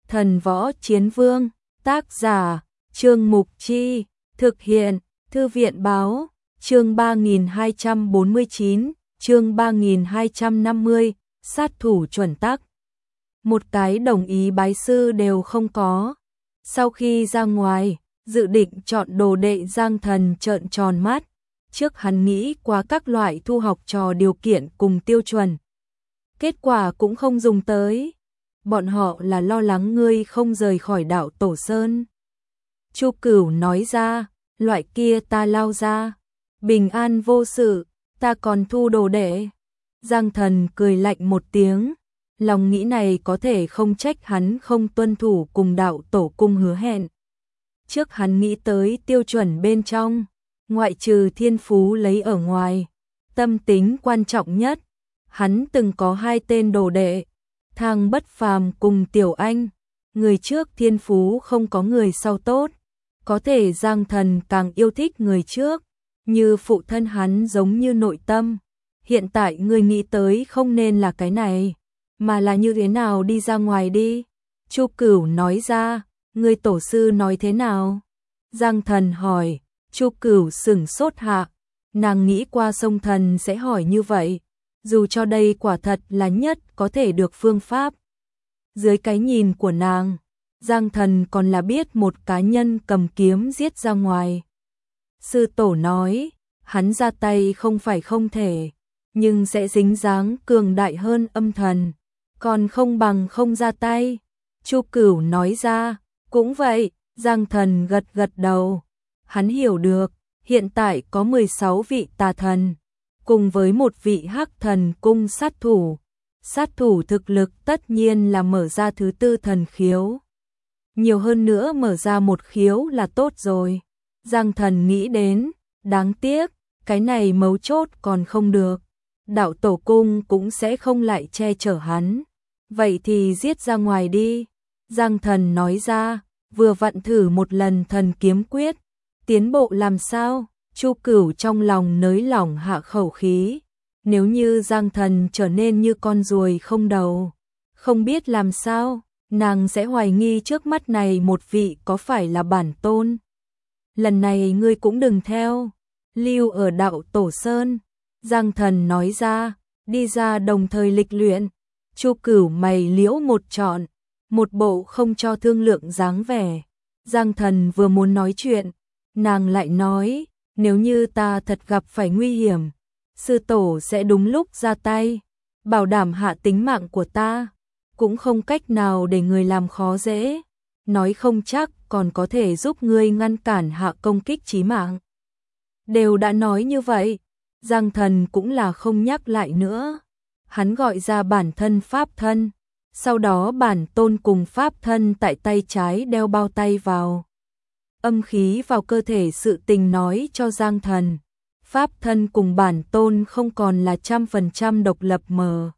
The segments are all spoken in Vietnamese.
Thần Võ Chiến Vương, tác giả, Trương Mục Chi, thực hiện, Thư viện Báo, chương 3249, chương 3250, sát thủ chuẩn tắc. Một cái đồng ý bái sư đều không có. Sau khi ra ngoài, dự định chọn đồ đệ Giang Thần trợn tròn mắt. Trước hắn nghĩ qua các loại thu học trò điều kiện cùng tiêu chuẩn. Kết quả cũng không dùng tới. Bọn họ là lo lắng ngươi không rời khỏi đảo Tổ Sơn. Chu Cửu nói ra, loại kia ta lao ra. Bình an vô sự, ta còn thu đồ đệ. Giang Thần cười lạnh một tiếng. Lòng nghĩ này có thể không trách hắn không tuân thủ cùng đạo tổ cung hứa hẹn. Trước hắn nghĩ tới tiêu chuẩn bên trong, ngoại trừ thiên phú lấy ở ngoài, tâm tính quan trọng nhất. Hắn từng có 2 tên đồ đệ, Thang Bất Phàm cùng Tiểu Anh, người trước thiên phú không có người sau tốt, có thể Giang Thần càng yêu thích người trước, như phụ thân hắn giống như nội tâm. Hiện tại người nghĩ tới không nên là cái này, mà là như thế nào đi ra ngoài đi. Chu Cửu nói ra, người tổ sư nói thế nào? Giang Thần hỏi. Chu Cửu sửng sốt hạ, nàng nghĩ qua Sông Thần sẽ hỏi như vậy, dù cho đây quả thật là nhất có thể được phương pháp. Dưới cái nhìn của nàng, Giang Thần còn là biết một cá nhân cầm kiếm giết ra ngoài. Sư tổ nói, hắn ra tay không phải không thể, nhưng sẽ dính dáng cường đại hơn âm thần, còn không bằng không ra tay. Chu Cửu nói ra, cũng vậy. Giang Thần gật gật đầu. Hắn hiểu được, hiện tại có 16 vị tà thần, cùng với một vị hắc thần cung sát thủ. Sát thủ thực lực tất nhiên là mở ra thứ 4 thần khiếu. Nhiều hơn nữa mở ra một khiếu là tốt rồi. Giang Thần nghĩ đến, đáng tiếc, cái này mấu chốt còn không được. Đạo tổ cung cũng sẽ không lại che chở hắn. Vậy thì giết ra ngoài đi. Giang Thần nói ra, vừa vặn thử một lần thần kiếm quyết. Tiến bộ làm sao? Chu Cửu trong lòng nới lỏng hạ khẩu khí. Nếu như Giang Thần trở nên như con ruồi không đầu, không biết làm sao, nàng sẽ hoài nghi trước mắt này một vị có phải là bản tôn. Lần này ngươi cũng đừng theo, lưu ở đạo Tổ Sơn. Giang Thần nói ra, đi ra đồng thời lịch luyện. Chu Cửu mày liễu một trọn, một bộ không cho thương lượng dáng vẻ. Giang Thần vừa muốn nói chuyện, nàng lại nói, nếu như ta thật gặp phải nguy hiểm, sư tổ sẽ đúng lúc ra tay, bảo đảm hạ tính mạng của ta, cũng không cách nào để người làm khó dễ, nói không chắc còn có thể giúp ngươi ngăn cản hạ công kích chí mạng. Đều đã nói như vậy, Giang Thần cũng là không nhắc lại nữa. Hắn gọi ra bản thân pháp thân, sau đó bản tôn cùng pháp thân tại tay trái đeo bao tay vào. Âm khí vào cơ thể sự tình nói cho Giang Thần, pháp thân cùng bản tôn không còn là 100% độc lập mờ.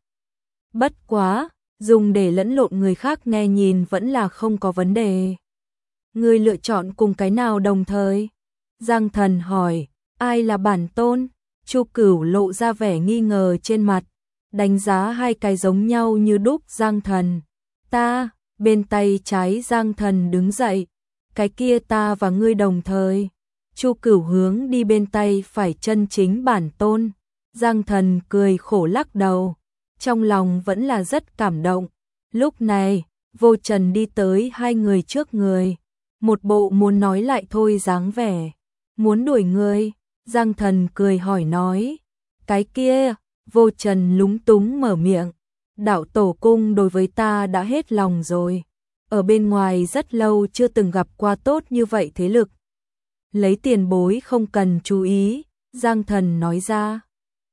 Bất quá, dùng để lẫn lộn người khác nghe nhìn vẫn là không có vấn đề. Ngươi lựa chọn cùng cái nào đồng thời? Giang Thần hỏi, ai là bản tôn? Chu Cửu lộ ra vẻ nghi ngờ trên mặt, đánh giá 2 cái giống nhau như đúc Giang Thần. Ta, bên tay trái Giang Thần đứng dậy, cái kia ta và ngươi đồng thời. Chu Cửu hướng đi bên tay phải chân chính bản tôn. Giang Thần cười khổ lắc đầu, trong lòng vẫn là rất cảm động. Lúc này, Vô Trần đi tới 2 người trước người, một bộ muốn nói lại thôi dáng vẻ. Muốn đuổi ngươi? Giang Thần cười hỏi nói. Cái kia, Vô Trần lúng túng mở miệng. Đạo tổ cung đối với ta đã hết lòng rồi. Ở bên ngoài rất lâu chưa từng gặp qua tốt như vậy thế lực. Lấy tiền bối không cần chú ý, Giang Thần nói ra.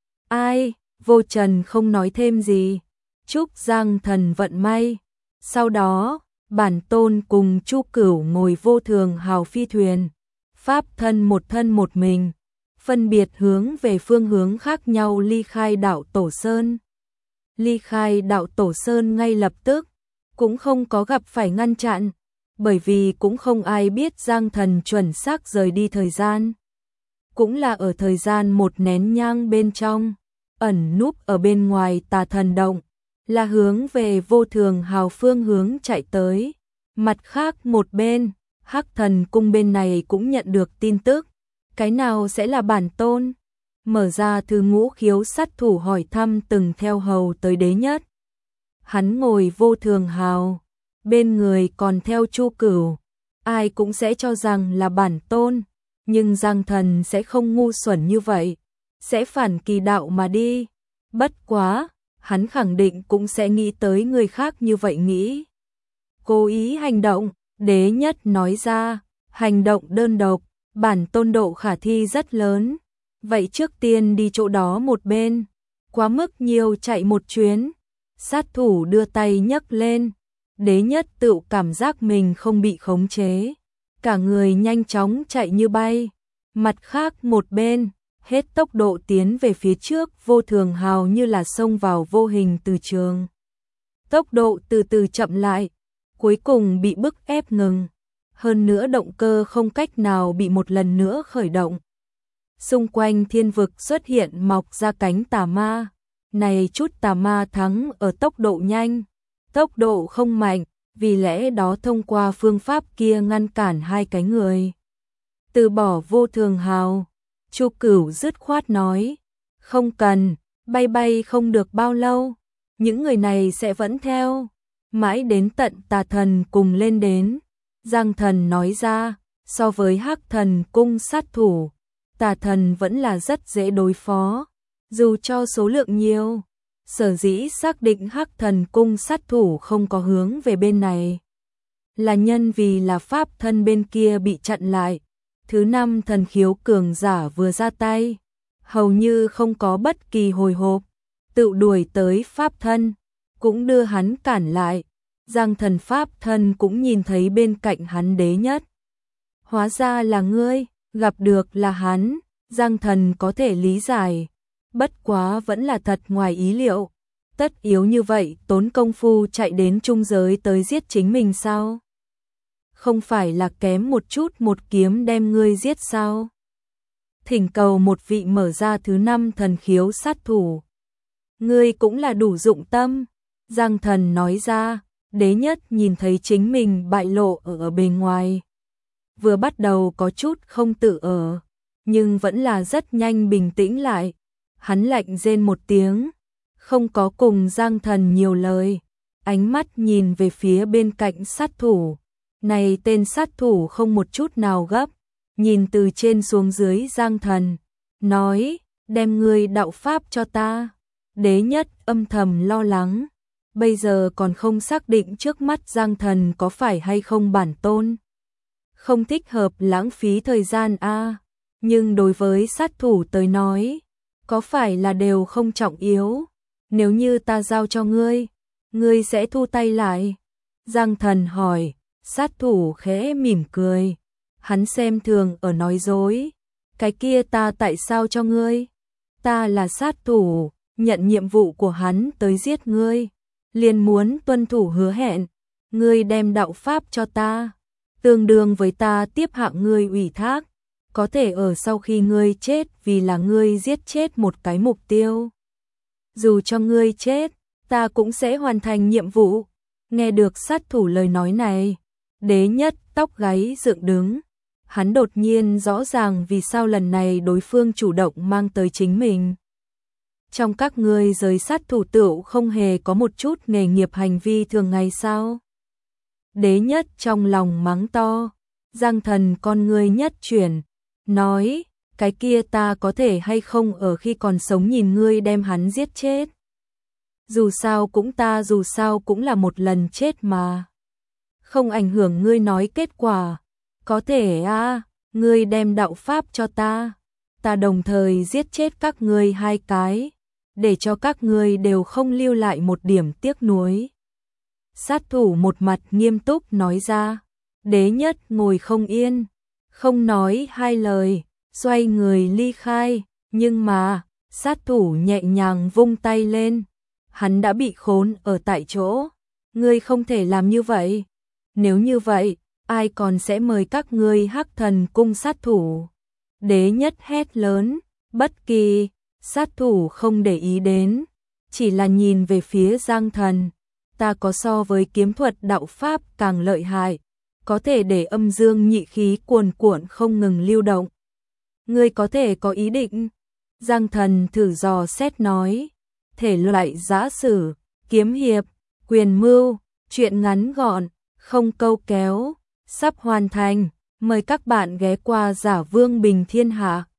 Ai? Vô Trần không nói thêm gì. Chúc Giang Thần vận may. Sau đó, bản tôn cùng Chu Cửu ngồi vô thường hào phi thuyền. Pháp thân một mình, phân biệt hướng về phương hướng khác nhau ly khai đảo Tổ Sơn. Ly khai đảo Tổ Sơn ngay lập tức, cũng không có gặp phải ngăn chặn, bởi vì cũng không ai biết Giang Thần chuẩn xác rời đi thời gian. Cũng là ở thời gian 1 nén nhang bên trong, ẩn núp ở bên ngoài tà thần động, là hướng về vô thường hào phương hướng chạy tới. Mặt khác một bên, Hắc Thần Cung bên này cũng nhận được tin tức. Cái nào sẽ là bản tôn? Mở ra thư Ngũ Khiếu sát thủ hỏi thăm từng theo hầu tới đế nhất. Hắn ngồi vô thường hào, bên người còn theo Chu Cửu. Ai cũng sẽ cho rằng là bản tôn, nhưng Giang Thần sẽ không ngu xuẩn như vậy, sẽ phản kỳ đạo mà đi. Bất quá, hắn khẳng định cũng sẽ nghĩ tới người khác như vậy nghĩ. Cố ý hành động, đế nhất nói ra, hành động đơn độc, bản tôn độ khả thi rất lớn. Vậy trước tiên đi chỗ đó một bên, quá mức nhiều chạy một chuyến. Sát thủ đưa tay nhấc lên, đế nhất tự cảm giác mình không bị khống chế. Cả người nhanh chóng chạy như bay. Mặt khác một bên, hết tốc độ tiến về phía trước, vô thường hào như là xông vào vô hình từ trường. Tốc độ từ từ chậm lại, cuối cùng bị bức ép ngừng. Hơn nữa động cơ không cách nào bị một lần nữa khởi động. Xung quanh thiên vực xuất hiện mọc ra cánh tà ma. Này chút tà ma thắng ở tốc độ nhanh, tốc độ không mạnh, vì lẽ đó thông qua phương pháp kia ngăn cản hai cái người. Từ bỏ vô thường hào, Chu Cửu dứt khoát nói, không cần, bay bay không được bao lâu, những người này sẽ vẫn theo, mãi đến tận Tà Thần cùng lên đến. Giang Thần nói ra, so với Hắc Thần Cung sát thủ, Tà Thần vẫn là rất dễ đối phó, dù cho số lượng nhiều. Sở dĩ xác định Hắc Thần Cung sát thủ không có hướng về bên này, là nhân vì là pháp thân bên kia bị chặn lại. Thứ 5 thần khiếu cường giả vừa ra tay, hầu như không có bất kỳ hồi hộp, tự đuổi tới pháp thân, cũng đưa hắn cản lại. Giang Thần pháp thân cũng nhìn thấy bên cạnh hắn đế nhất. Hóa ra là ngươi, gặp được là hắn, Giang Thần có thể lý giải. Bất quá vẫn là thật ngoài ý liệu. Tất yếu như vậy tốn công phu chạy đến trung giới tới giết chính mình sao? Không phải là kém một chút một kiếm đem ngươi giết sao? Thỉnh cầu một vị mở ra thứ 5 thần khiếu sát thủ. Ngươi cũng là đủ dụng tâm. Giang Thần nói ra, đế nhất nhìn thấy chính mình bại lộ ở bên ngoài. Vừa bắt đầu có chút không tự ở, nhưng vẫn là rất nhanh bình tĩnh lại. Hắn lạnh rên một tiếng, không có cùng Giang Thần nhiều lời, ánh mắt nhìn về phía bên cạnh sát thủ. Này tên sát thủ không một chút nào gấp, nhìn từ trên xuống dưới Giang Thần, nói, đem ngươi đạo pháp cho ta. Đế nhất âm thầm lo lắng, bây giờ còn không xác định trước mắt Giang Thần có phải hay không bản tôn. Không thích hợp lãng phí thời gian nhưng đối với sát thủ tới nói, có phải là đều không trọng yếu. Nếu như ta giao cho ngươi, ngươi sẽ thu tay lại? Giang Thần hỏi. Sát thủ khẽ mỉm cười, hắn xem thường ở nói dối. Cái kia ta tại sao cho ngươi? Ta là sát thủ, nhận nhiệm vụ của hắn tới giết ngươi, liền muốn tuân thủ hứa hẹn. Ngươi đem đạo pháp cho ta, tương đương với ta tiếp hạng ngươi ủy thác, có thể ở sau khi ngươi chết vì là ngươi giết chết một cái mục tiêu. Dù cho ngươi chết, ta cũng sẽ hoàn thành nhiệm vụ. Nghe được sát thủ lời nói này, đế nhất tóc gáy dựng đứng. Hắn đột nhiên rõ ràng vì sao lần này đối phương chủ động mang tới chính mình. Trong các ngươi giới sát thủ tựu không hề có một chút nghề nghiệp hành vi thường ngày sao? Đế nhất trong lòng mắng to. Giang Thần con ngươi nhất chuyển, nói, cái kia ta có thể hay không ở khi còn sống nhìn ngươi đem hắn giết chết? Dù sao cũng là một lần chết mà. Không ảnh hưởng ngươi nói kết quả. Có thể ngươi đem đạo pháp cho ta. Ta đồng thời giết chết các ngươi hai cái, để cho các ngươi đều không lưu lại một điểm tiếc nuối. Sát thủ một mặt nghiêm túc nói ra. Đế nhất ngồi không yên, không nói hai lời, xoay người ly khai. Nhưng mà, sát thủ nhẹ nhàng vung tay lên. Hắn đã bị khốn ở tại chỗ. Ngươi không thể làm như vậy. Nếu như vậy, ai còn sẽ mời các ngươi Hắc Thần Cung sát thủ? Đế nhất hét lớn, bất kỳ sát thủ không để ý đến, chỉ là nhìn về phía Giang Thần. ta có so với kiếm thuật đạo pháp càng lợi hại, có thể để âm dương nhị khí cuồn cuộn không ngừng lưu động. Ngươi có thể có ý định? Giang Thần thử dò xét nói. Thể loại giã sử, kiếm hiệp, quyền mưu, truyện ngắn gọn, không câu kéo, sắp hoàn thành. Mời các bạn ghé qua Giả Vương Bình Thiên Hạ.